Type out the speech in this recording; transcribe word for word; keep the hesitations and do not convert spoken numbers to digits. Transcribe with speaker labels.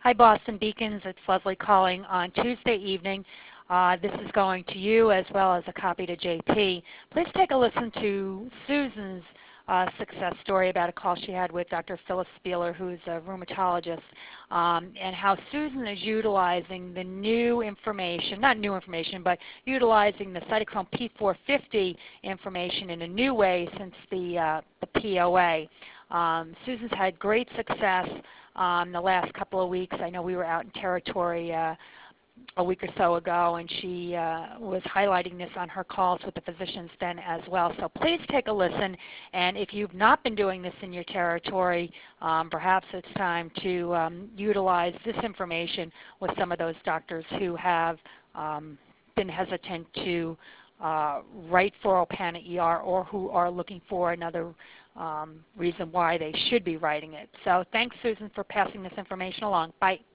Speaker 1: Hi, Boston Beacons. It's Leslie calling on Tuesday evening. Uh, this is going to you as well as a copy to J P. Please take a listen to Susan's uh, success story about a call she had with Doctor Phyllis Spieler, who's a rheumatologist, um, and how Susan is utilizing the new information, not new information, but utilizing the cytochrome P four fifty information in a new way since the, uh, the P O A. Um, Susan's had great success um, the last couple of weeks. I know we were out in territory uh, a week or so ago, and she uh, was highlighting this on her calls with the physicians then as well. So please take a listen, and if you've not been doing this in your territory, um, perhaps it's time to um, utilize this information with some of those doctors who have um, been hesitant to uh, write for Opana E R or who are looking for another um, reason why they should be writing it. So thanks, Susan, for passing this information along. Bye.